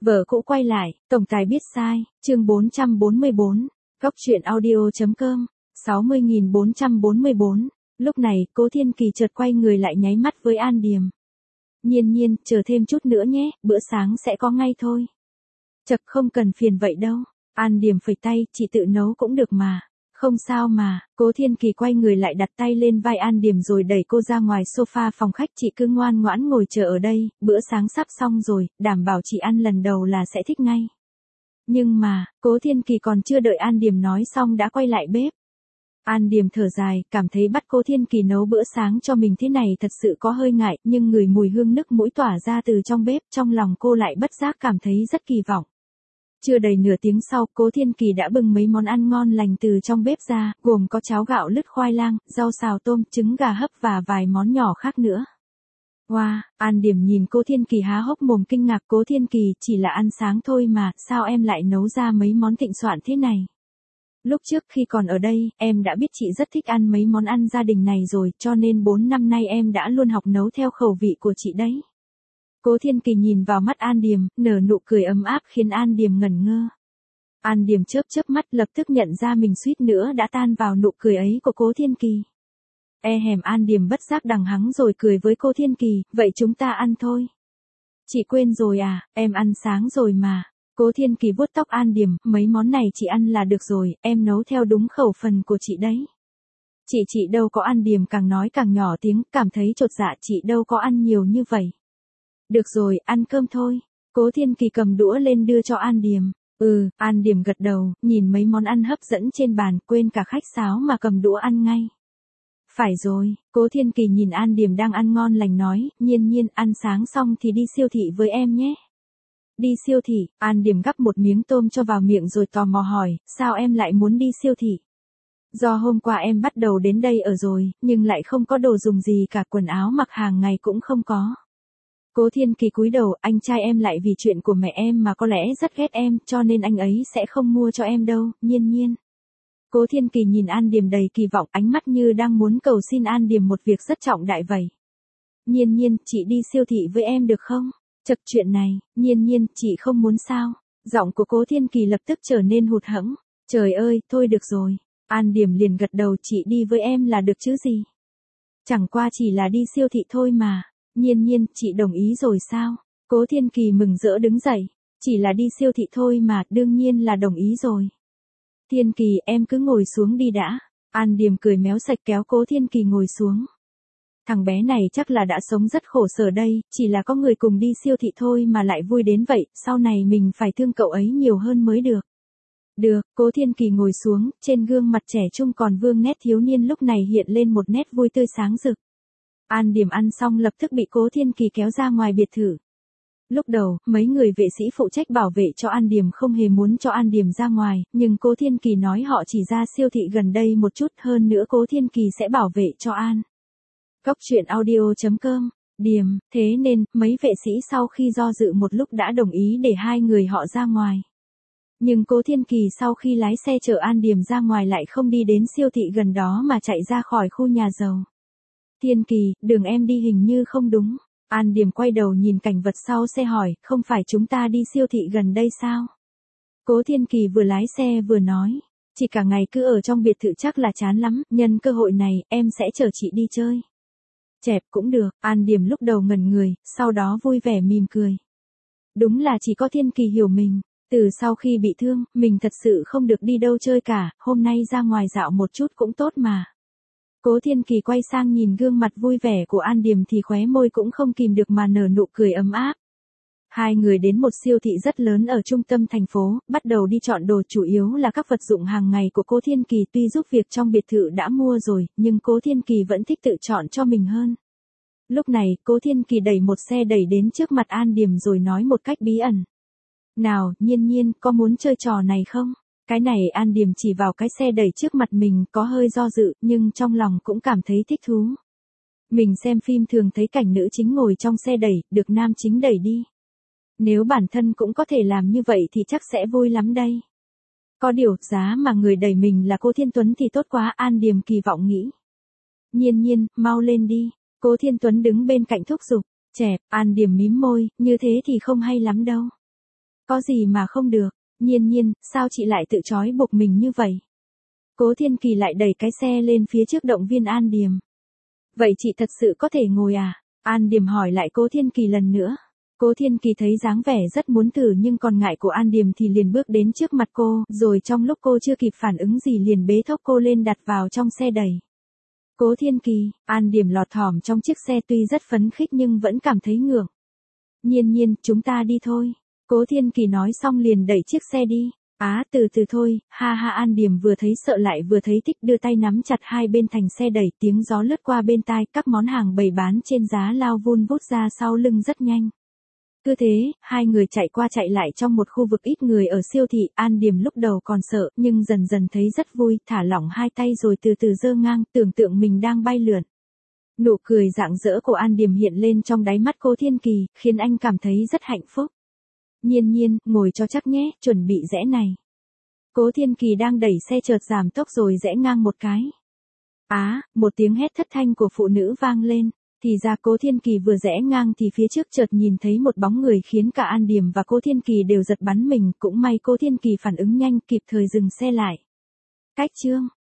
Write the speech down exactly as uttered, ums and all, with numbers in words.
Vợ cũ quay lại, tổng tài biết sai, chương bốn trăm bốn mươi bốn, góc truyện audio.com, sáu mươi nghìn bốn trăm bốn mươi bốn. Lúc này, Cố Thiên Kỳ chợt quay người lại nháy mắt với An Điềm. Nhiên nhiên, chờ thêm chút nữa nhé, bữa sáng sẽ có ngay thôi. Chật, không cần phiền vậy đâu. An Điềm phẩy tay, chị tự nấu cũng được mà. Không sao mà. Cố Thiên Kỳ quay người lại đặt tay lên vai An Điềm rồi đẩy cô ra ngoài sofa phòng khách. Chị cứ ngoan ngoãn ngồi chờ ở đây, bữa sáng sắp xong rồi, đảm bảo chị ăn lần đầu là sẽ thích ngay. Nhưng mà, Cố Thiên Kỳ còn chưa đợi An Điềm nói xong đã quay lại bếp. An Điềm thở dài, cảm thấy bắt Cố Thiên Kỳ nấu bữa sáng cho mình thế này thật sự có hơi ngại, nhưng ngửi mùi hương nức mũi tỏa ra từ trong bếp, trong lòng cô lại bất giác cảm thấy rất kỳ vọng. Chưa đầy nửa tiếng sau, Cố Thiên Kỳ đã bưng mấy món ăn ngon lành từ trong bếp ra, gồm có cháo gạo lứt khoai lang, rau xào tôm, trứng gà hấp và vài món nhỏ khác nữa. Wow, An Điềm nhìn Cố Thiên Kỳ há hốc mồm kinh ngạc. Cố Thiên Kỳ, chỉ là ăn sáng thôi mà, sao em lại nấu ra mấy món thịnh soạn thế này? Lúc trước khi còn ở đây, em đã biết chị rất thích ăn mấy món ăn gia đình này rồi, cho nên bốn năm nay em đã luôn học nấu theo khẩu vị của chị đấy. Cố Thiên Kỳ nhìn vào mắt An Điềm, nở nụ cười ấm áp khiến An Điềm ngẩn ngơ. An Điềm chớp chớp mắt, lập tức nhận ra mình suýt nữa đã tan vào nụ cười ấy của Cố Thiên Kỳ. E hèm An Điềm bất giác đằng hắng rồi cười với Cố Thiên Kỳ, vậy chúng ta ăn thôi. Chị quên rồi à, em ăn sáng rồi mà. Cố Thiên Kỳ vuốt tóc An Điềm, mấy món này chị ăn là được rồi, em nấu theo đúng khẩu phần của chị đấy. Chị chị đâu có. An Điềm càng nói càng nhỏ tiếng, cảm thấy chột dạ, chị đâu có ăn nhiều như vậy. Được rồi, ăn cơm thôi. Cố Thiên Kỳ cầm đũa lên đưa cho An Điềm. Ừ, An Điềm gật đầu, nhìn mấy món ăn hấp dẫn trên bàn, quên cả khách sáo mà cầm đũa ăn ngay. Phải rồi, Cố Thiên Kỳ nhìn An Điềm đang ăn ngon lành nói, nhiên nhiên, ăn sáng xong thì đi siêu thị với em nhé. Đi siêu thị, An Điềm gắp một miếng tôm cho vào miệng rồi tò mò hỏi, sao em lại muốn đi siêu thị? Do hôm qua em bắt đầu đến đây ở rồi, nhưng lại không có đồ dùng gì cả, quần áo mặc hàng ngày cũng không có. Cố Thiên Kỳ cúi đầu, anh trai em lại vì chuyện của mẹ em mà có lẽ rất ghét em, cho nên anh ấy sẽ không mua cho em đâu, nhiên nhiên. Cố Thiên Kỳ nhìn An Điềm đầy kỳ vọng, ánh mắt như đang muốn cầu xin An Điềm một việc rất trọng đại vậy. Nhiên nhiên, chị đi siêu thị với em được không? Chật, chuyện này, nhiên nhiên, chị không muốn sao? Giọng của Cố Thiên Kỳ lập tức trở nên hụt hẫng. Trời ơi, thôi được rồi. An Điềm liền gật đầu, chị đi với em là được chứ gì? Chẳng qua chỉ là đi siêu thị thôi mà. Nhiên nhiên, chị đồng ý rồi sao? Cố Thiên Kỳ mừng rỡ đứng dậy. Chỉ là đi siêu thị thôi mà, đương nhiên là đồng ý rồi. Thiên Kỳ, em cứ ngồi xuống đi đã. An Điềm cười méo sạch kéo Cố Thiên Kỳ ngồi xuống. Thằng bé này chắc là đã sống rất khổ sở đây, chỉ là có người cùng đi siêu thị thôi mà lại vui đến vậy, sau này mình phải thương cậu ấy nhiều hơn mới được. Được, Cố Thiên Kỳ ngồi xuống, trên gương mặt trẻ trung còn vương nét thiếu niên lúc này hiện lên một nét vui tươi sáng rực. An Điềm ăn xong lập tức bị Cố Thiên Kỳ kéo ra ngoài biệt thự. Lúc đầu, mấy người vệ sĩ phụ trách bảo vệ cho An Điềm không hề muốn cho An Điềm ra ngoài, nhưng Cố Thiên Kỳ nói họ chỉ ra siêu thị gần đây một chút, hơn nữa Cố Thiên Kỳ sẽ bảo vệ cho An. Góc truyện audio.com, Điềm, thế nên, mấy vệ sĩ sau khi do dự một lúc đã đồng ý để hai người họ ra ngoài. Nhưng Cố Thiên Kỳ sau khi lái xe chở An Điềm ra ngoài lại không đi đến siêu thị gần đó mà chạy ra khỏi khu nhà giàu. Thiên Kỳ, đường em đi hình như không đúng. An Điềm quay đầu nhìn cảnh vật sau xe hỏi, không phải chúng ta đi siêu thị gần đây sao? Cố Thiên Kỳ vừa lái xe vừa nói, chỉ cả ngày cứ ở trong biệt thự chắc là chán lắm, nhân cơ hội này, em sẽ chở chị đi chơi. Chẹp cũng được, An Điềm lúc đầu ngẩn người, sau đó vui vẻ mỉm cười. Đúng là chỉ có Thiên Kỳ hiểu mình, từ sau khi bị thương, mình thật sự không được đi đâu chơi cả, hôm nay ra ngoài dạo một chút cũng tốt mà. Cố Thiên Kỳ quay sang nhìn gương mặt vui vẻ của An Điềm thì khóe môi cũng không kìm được mà nở nụ cười ấm áp. Hai người đến một siêu thị rất lớn ở trung tâm thành phố, bắt đầu đi chọn đồ, chủ yếu là các vật dụng hàng ngày của Cố Thiên Kỳ. Tuy giúp việc trong biệt thự đã mua rồi, nhưng Cố Thiên Kỳ vẫn thích tự chọn cho mình hơn. Lúc này, Cố Thiên Kỳ đẩy một xe đẩy đến trước mặt An Điềm rồi nói một cách bí ẩn. Nào, nhiên nhiên, có muốn chơi trò này không? Cái này An Điềm chỉ vào cái xe đẩy trước mặt mình, có hơi do dự, nhưng trong lòng cũng cảm thấy thích thú. Mình xem phim thường thấy cảnh nữ chính ngồi trong xe đẩy, được nam chính đẩy đi. Nếu bản thân cũng có thể làm như vậy thì chắc sẽ vui lắm đây. Có điều, giá mà người đẩy mình là Cố Thiên Tuấn thì tốt quá, An Điềm kỳ vọng nghĩ. Nhiên nhiên, mau lên đi. Cố Thiên Tuấn đứng bên cạnh thúc giục. Chẹp, An Điềm mím môi, như thế thì không hay lắm đâu. Có gì mà không được, Nhiên Nhiên, sao chị lại tự trói buộc mình như vậy? Cố Thiên Kỳ lại đẩy cái xe lên phía trước động viên An Điềm. Vậy chị thật sự có thể ngồi à? An Điềm hỏi lại Cố Thiên Kỳ lần nữa. Cố Thiên Kỳ thấy dáng vẻ rất muốn thử nhưng còn ngại của An Điềm thì liền bước đến trước mặt cô, rồi trong lúc cô chưa kịp phản ứng gì liền bế thốc cô lên đặt vào trong xe đẩy. Cố Thiên Kỳ, An Điềm lọt thỏm trong chiếc xe tuy rất phấn khích nhưng vẫn cảm thấy ngượng. Nhiên Nhiên, chúng ta đi thôi. Cố Thiên Kỳ nói xong liền đẩy chiếc xe đi. Á, từ từ thôi, ha ha. An Điềm vừa thấy sợ lại vừa thấy thích, đưa tay nắm chặt hai bên thành xe đẩy, tiếng gió lướt qua bên tai, các món hàng bày bán trên giá lao vun vút ra sau lưng rất nhanh. Cứ thế, hai người chạy qua chạy lại trong một khu vực ít người ở siêu thị. An Điềm lúc đầu còn sợ, nhưng dần dần thấy rất vui, thả lỏng hai tay rồi từ từ giơ ngang, tưởng tượng mình đang bay lượn. Nụ cười rạng rỡ của An Điềm hiện lên trong đáy mắt Cố Thiên Kỳ, khiến anh cảm thấy rất hạnh phúc. Nhiên Nhiên, ngồi cho chắc nhé, chuẩn bị rẽ này. Cố Thiên Kỳ đang đẩy xe chợt giảm tốc rồi rẽ ngang một cái. Á, một tiếng hét thất thanh của phụ nữ vang lên. Thì ra Cố Thiên Kỳ vừa rẽ ngang thì phía trước chợt nhìn thấy một bóng người khiến cả An Điềm và Cố Thiên Kỳ đều giật bắn mình, cũng may Cố Thiên Kỳ phản ứng nhanh kịp thời dừng xe lại. Cách chương